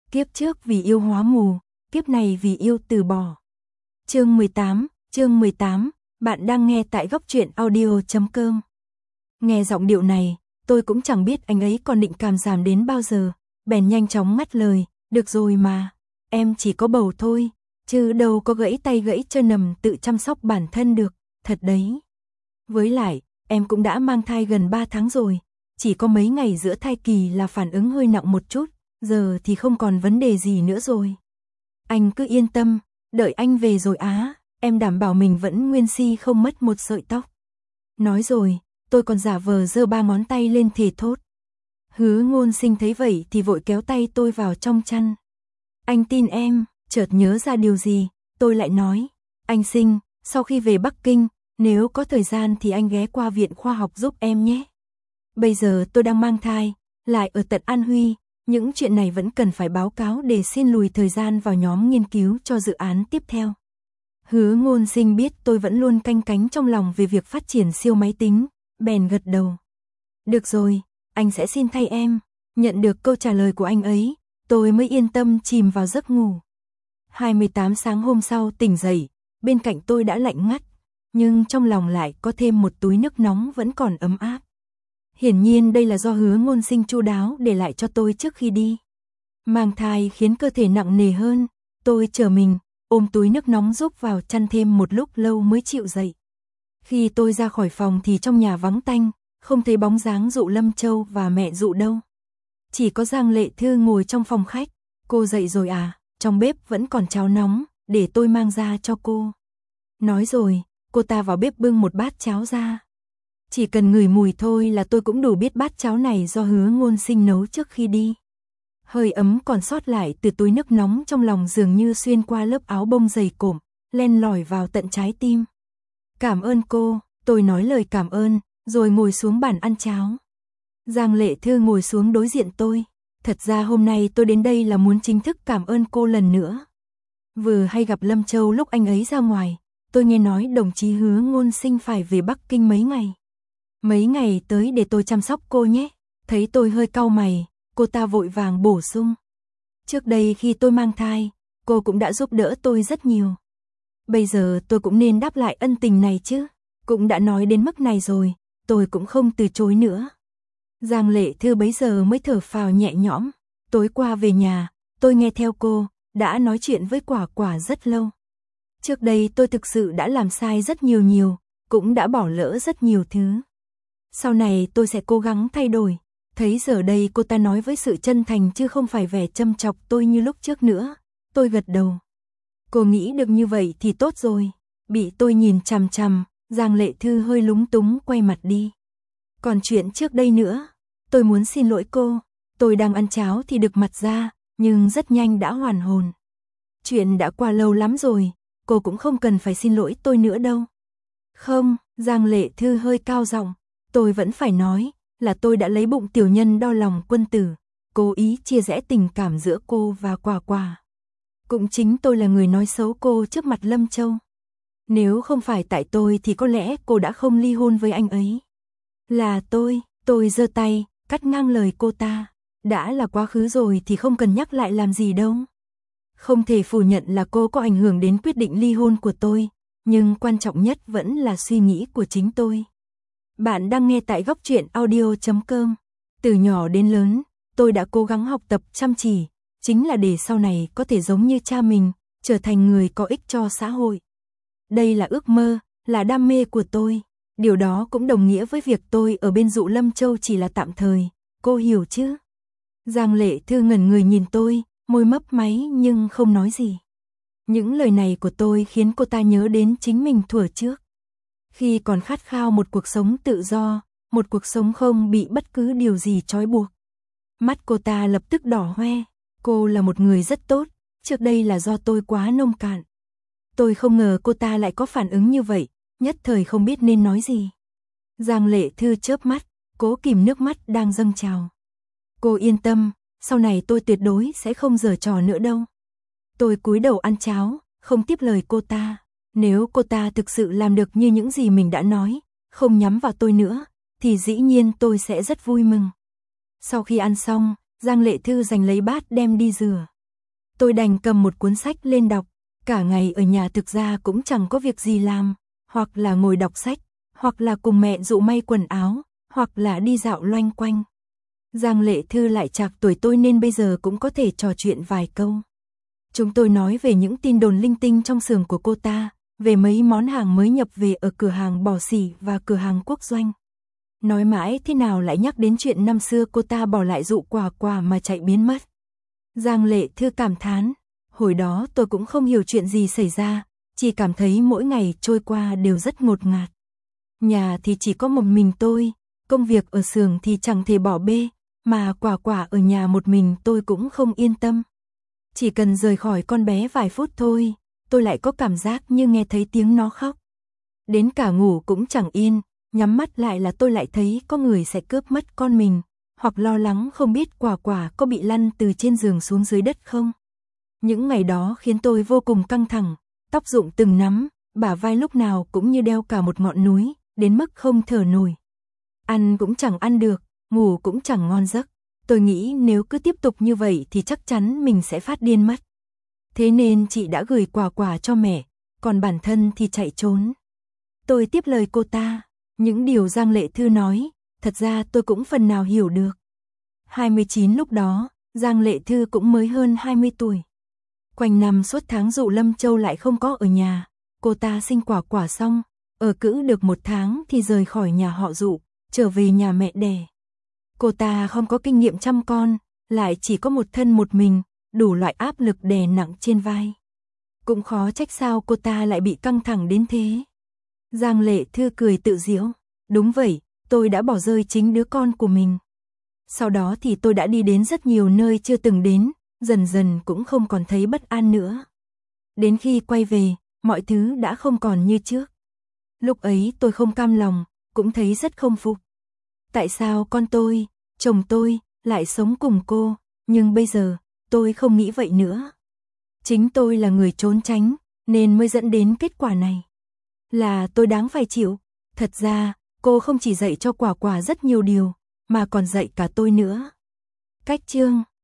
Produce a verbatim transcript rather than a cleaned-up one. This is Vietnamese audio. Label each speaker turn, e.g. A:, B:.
A: Kiếp trước vì yêu hóa mù, kiếp này vì yêu từ bỏ. Chương mười tám, chương mười tám, bạn đang nghe tại góc truyện audio chấm com. Nghe giọng điệu này, tôi cũng chẳng biết anh ấy còn định cảm giảm đến bao giờ, bèn nhanh chóng ngắt lời, được rồi mà, em chỉ có bầu thôi, chứ đâu có gãy tay gãy chân nằm tự chăm sóc bản thân được, thật đấy. Với lại, em cũng đã mang thai gần ba tháng rồi, chỉ có mấy ngày giữa thai kỳ là phản ứng hơi nặng một chút, giờ thì không còn vấn đề gì nữa rồi. Anh cứ yên tâm, đợi anh về rồi á, em đảm bảo mình vẫn nguyên si không mất một sợi tóc. Nói rồi, tôi còn giả vờ giơ ba ngón tay lên thề thốt. Hứa Ngôn Sinh thấy vậy thì vội kéo tay tôi vào trong chăn. Anh tin em, chợt nhớ ra điều gì, tôi lại nói, anh Sinh, sau khi về Bắc Kinh, nếu có thời gian thì anh ghé qua viện khoa học giúp em nhé. Bây giờ tôi đang mang thai, lại ở tận An Huy, những chuyện này vẫn cần phải báo cáo để xin lùi thời gian vào nhóm nghiên cứu cho dự án tiếp theo. Hứa Ngôn Sinh biết tôi vẫn luôn canh cánh trong lòng về việc phát triển siêu máy tính, bèn gật đầu. Được rồi, anh sẽ xin thay em. Nhận được câu trả lời của anh ấy, tôi mới yên tâm chìm vào giấc ngủ. hai mươi tám sáng hôm sau tỉnh dậy, bên cạnh tôi đã lạnh ngắt, nhưng trong lòng lại có thêm một túi nước nóng vẫn còn ấm áp. Hiển nhiên đây là do Hứa Ngôn Sinh chu đáo để lại cho tôi trước khi đi. Mang thai khiến cơ thể nặng nề hơn, tôi chờ mình, ôm túi nước nóng rúc vào chăn thêm một lúc lâu mới chịu dậy. Khi tôi ra khỏi phòng thì trong nhà vắng tanh, không thấy bóng dáng Dụ Lâm Châu và mẹ Dụ đâu. Chỉ có Giang Lệ Thư ngồi trong phòng khách, cô dậy rồi à, trong bếp vẫn còn cháo nóng, để tôi mang ra cho cô. Nói rồi, cô ta vào bếp bưng một bát cháo ra. Chỉ cần ngửi mùi thôi là tôi cũng đủ biết bát cháo này do Hứa Ngôn Sinh nấu trước khi đi. Hơi ấm còn sót lại từ túi nước nóng trong lòng dường như xuyên qua lớp áo bông dày cộm, len lỏi vào tận trái tim. Cảm ơn cô, tôi nói lời cảm ơn, rồi ngồi xuống bàn ăn cháo. Giang Lệ Thư ngồi xuống đối diện tôi. Thật ra hôm nay tôi đến đây là muốn chính thức cảm ơn cô lần nữa. Vừa hay gặp Lâm Châu lúc anh ấy ra ngoài, tôi nghe nói đồng chí Hứa Ngôn Sinh phải về Bắc Kinh mấy ngày. Mấy ngày tới để tôi chăm sóc cô nhé. Thấy tôi hơi cau mày, cô ta vội vàng bổ sung. Trước đây khi tôi mang thai, cô cũng đã giúp đỡ tôi rất nhiều. Bây giờ tôi cũng nên đáp lại ân tình này chứ. Cũng đã nói đến mức này rồi, tôi cũng không từ chối nữa. Giang Lệ Thư bấy giờ mới thở phào nhẹ nhõm. Tối qua về nhà, tôi nghe theo cô, đã nói chuyện với Quả Quả rất lâu. Trước đây tôi thực sự đã làm sai rất nhiều nhiều, cũng đã bỏ lỡ rất nhiều thứ. Sau này tôi sẽ cố gắng thay đổi. Thấy giờ đây cô ta nói với sự chân thành chứ không phải vẻ châm chọc tôi như lúc trước nữa. Tôi gật đầu. Cô nghĩ được như vậy thì tốt rồi. Bị tôi nhìn chằm chằm, Giang Lệ Thư hơi lúng túng quay mặt đi. Còn chuyện trước đây nữa, tôi muốn xin lỗi cô. Tôi đang ăn cháo thì đực mặt ra, nhưng rất nhanh đã hoàn hồn. Chuyện đã qua lâu lắm rồi, cô cũng không cần phải xin lỗi tôi nữa đâu. Không, Giang Lệ Thư hơi cao giọng. Tôi vẫn phải nói là tôi đã lấy bụng tiểu nhân đo lòng quân tử, cố ý chia rẽ tình cảm giữa cô và Quả Quả. Cũng chính tôi là người nói xấu cô trước mặt Lâm Châu. Nếu không phải tại tôi thì có lẽ cô đã không ly hôn với anh ấy. Là tôi, tôi giơ tay, cắt ngang lời cô ta. Đã là quá khứ rồi thì không cần nhắc lại làm gì đâu. Không thể phủ nhận là cô có ảnh hưởng đến quyết định ly hôn của tôi, nhưng quan trọng nhất vẫn là suy nghĩ của chính tôi. Bạn đang nghe tại góc truyện audio chấm com. Từ nhỏ đến lớn, tôi đã cố gắng học tập chăm chỉ, chính là để sau này có thể giống như cha mình, trở thành người có ích cho xã hội. Đây là ước mơ, là đam mê của tôi. Điều đó cũng đồng nghĩa với việc tôi ở bên Dụ Lâm Châu chỉ là tạm thời, cô hiểu chứ? Giang Lệ Thư ngẩn người nhìn tôi, môi mấp máy nhưng không nói gì. Những lời này của tôi khiến cô ta nhớ đến chính mình thuở trước. Khi còn khát khao một cuộc sống tự do, một cuộc sống không bị bất cứ điều gì trói buộc. Mắt cô ta lập tức đỏ hoe. Cô là một người rất tốt, trước đây là do tôi quá nông cạn. Tôi không ngờ cô ta lại có phản ứng như vậy, nhất thời không biết nên nói gì. Giang Lệ Thư chớp mắt, cố kìm nước mắt đang dâng trào. Cô yên tâm, sau này tôi tuyệt đối sẽ không giở trò nữa đâu. Tôi cúi đầu ăn cháo, không tiếp lời cô ta. Nếu cô ta thực sự làm được như những gì mình đã nói, không nhắm vào tôi nữa, thì dĩ nhiên tôi sẽ rất vui mừng. Sau khi ăn xong, Giang Lệ Thư giành lấy bát đem đi rửa. Tôi đành cầm một cuốn sách lên đọc, cả ngày ở nhà thực ra cũng chẳng có việc gì làm, hoặc là ngồi đọc sách, hoặc là cùng mẹ dụ may quần áo, hoặc là đi dạo loanh quanh. Giang Lệ Thư lại trạc tuổi tôi nên bây giờ cũng có thể trò chuyện vài câu. Chúng tôi nói về những tin đồn linh tinh trong xưởng của cô ta, về mấy món hàng mới nhập về ở cửa hàng Bò Xỉ và cửa hàng Quốc Doanh. Nói mãi thế nào lại nhắc đến chuyện năm xưa cô ta bỏ lại dụ Quả Quả mà chạy biến mất. Giang Lệ Thư cảm thán, hồi đó tôi cũng không hiểu chuyện gì xảy ra, chỉ cảm thấy mỗi ngày trôi qua đều rất ngột ngạt. Nhà thì chỉ có một mình tôi, công việc ở xưởng thì chẳng thể bỏ bê, mà Quả Quả ở nhà một mình tôi cũng không yên tâm. Chỉ cần rời khỏi con bé vài phút thôi, tôi lại có cảm giác như nghe thấy tiếng nó khóc. Đến cả ngủ cũng chẳng yên, nhắm mắt lại là tôi lại thấy có người sẽ cướp mất con mình, hoặc lo lắng không biết Quả Quả có bị lăn từ trên giường xuống dưới đất không. Những ngày đó khiến tôi vô cùng căng thẳng, tóc rụng từng nắm, bả vai lúc nào cũng như đeo cả một ngọn núi, đến mức không thở nổi. Ăn cũng chẳng ăn được, ngủ cũng chẳng ngon giấc. Tôi nghĩ nếu cứ tiếp tục như vậy thì chắc chắn mình sẽ phát điên mất. Thế nên chị đã gửi Quả Quả cho mẹ, còn bản thân thì chạy trốn. Tôi tiếp lời cô ta, những điều Giang Lệ Thư nói, thật ra tôi cũng phần nào hiểu được. hai mươi chín lúc đó, Giang Lệ Thư cũng mới hơn hai mươi tuổi. Quanh năm suốt tháng dụ Lâm Châu lại không có ở nhà, cô ta sinh Quả Quả xong, ở cữ được một tháng thì rời khỏi nhà họ dụ, trở về nhà mẹ đẻ. Cô ta không có kinh nghiệm chăm con, lại chỉ có một thân một mình, đủ loại áp lực đè nặng trên vai. Cũng khó trách sao cô ta lại bị căng thẳng đến thế. Giang Lệ Thư cười tự giễu, đúng vậy, tôi đã bỏ rơi chính đứa con của mình. Sau đó thì tôi đã đi đến rất nhiều nơi chưa từng đến, dần dần cũng không còn thấy bất an nữa. Đến khi quay về, mọi thứ đã không còn như trước. Lúc ấy tôi không cam lòng, cũng thấy rất không phục. Tại sao con tôi, chồng tôi, lại sống cùng cô, nhưng bây giờ, tôi không nghĩ vậy nữa. Chính tôi là người trốn tránh, nên mới dẫn đến kết quả này. Là tôi đáng phải chịu. Thật ra, cô không chỉ dạy cho Quả Quả rất nhiều điều, mà còn dạy cả tôi nữa. Cách chương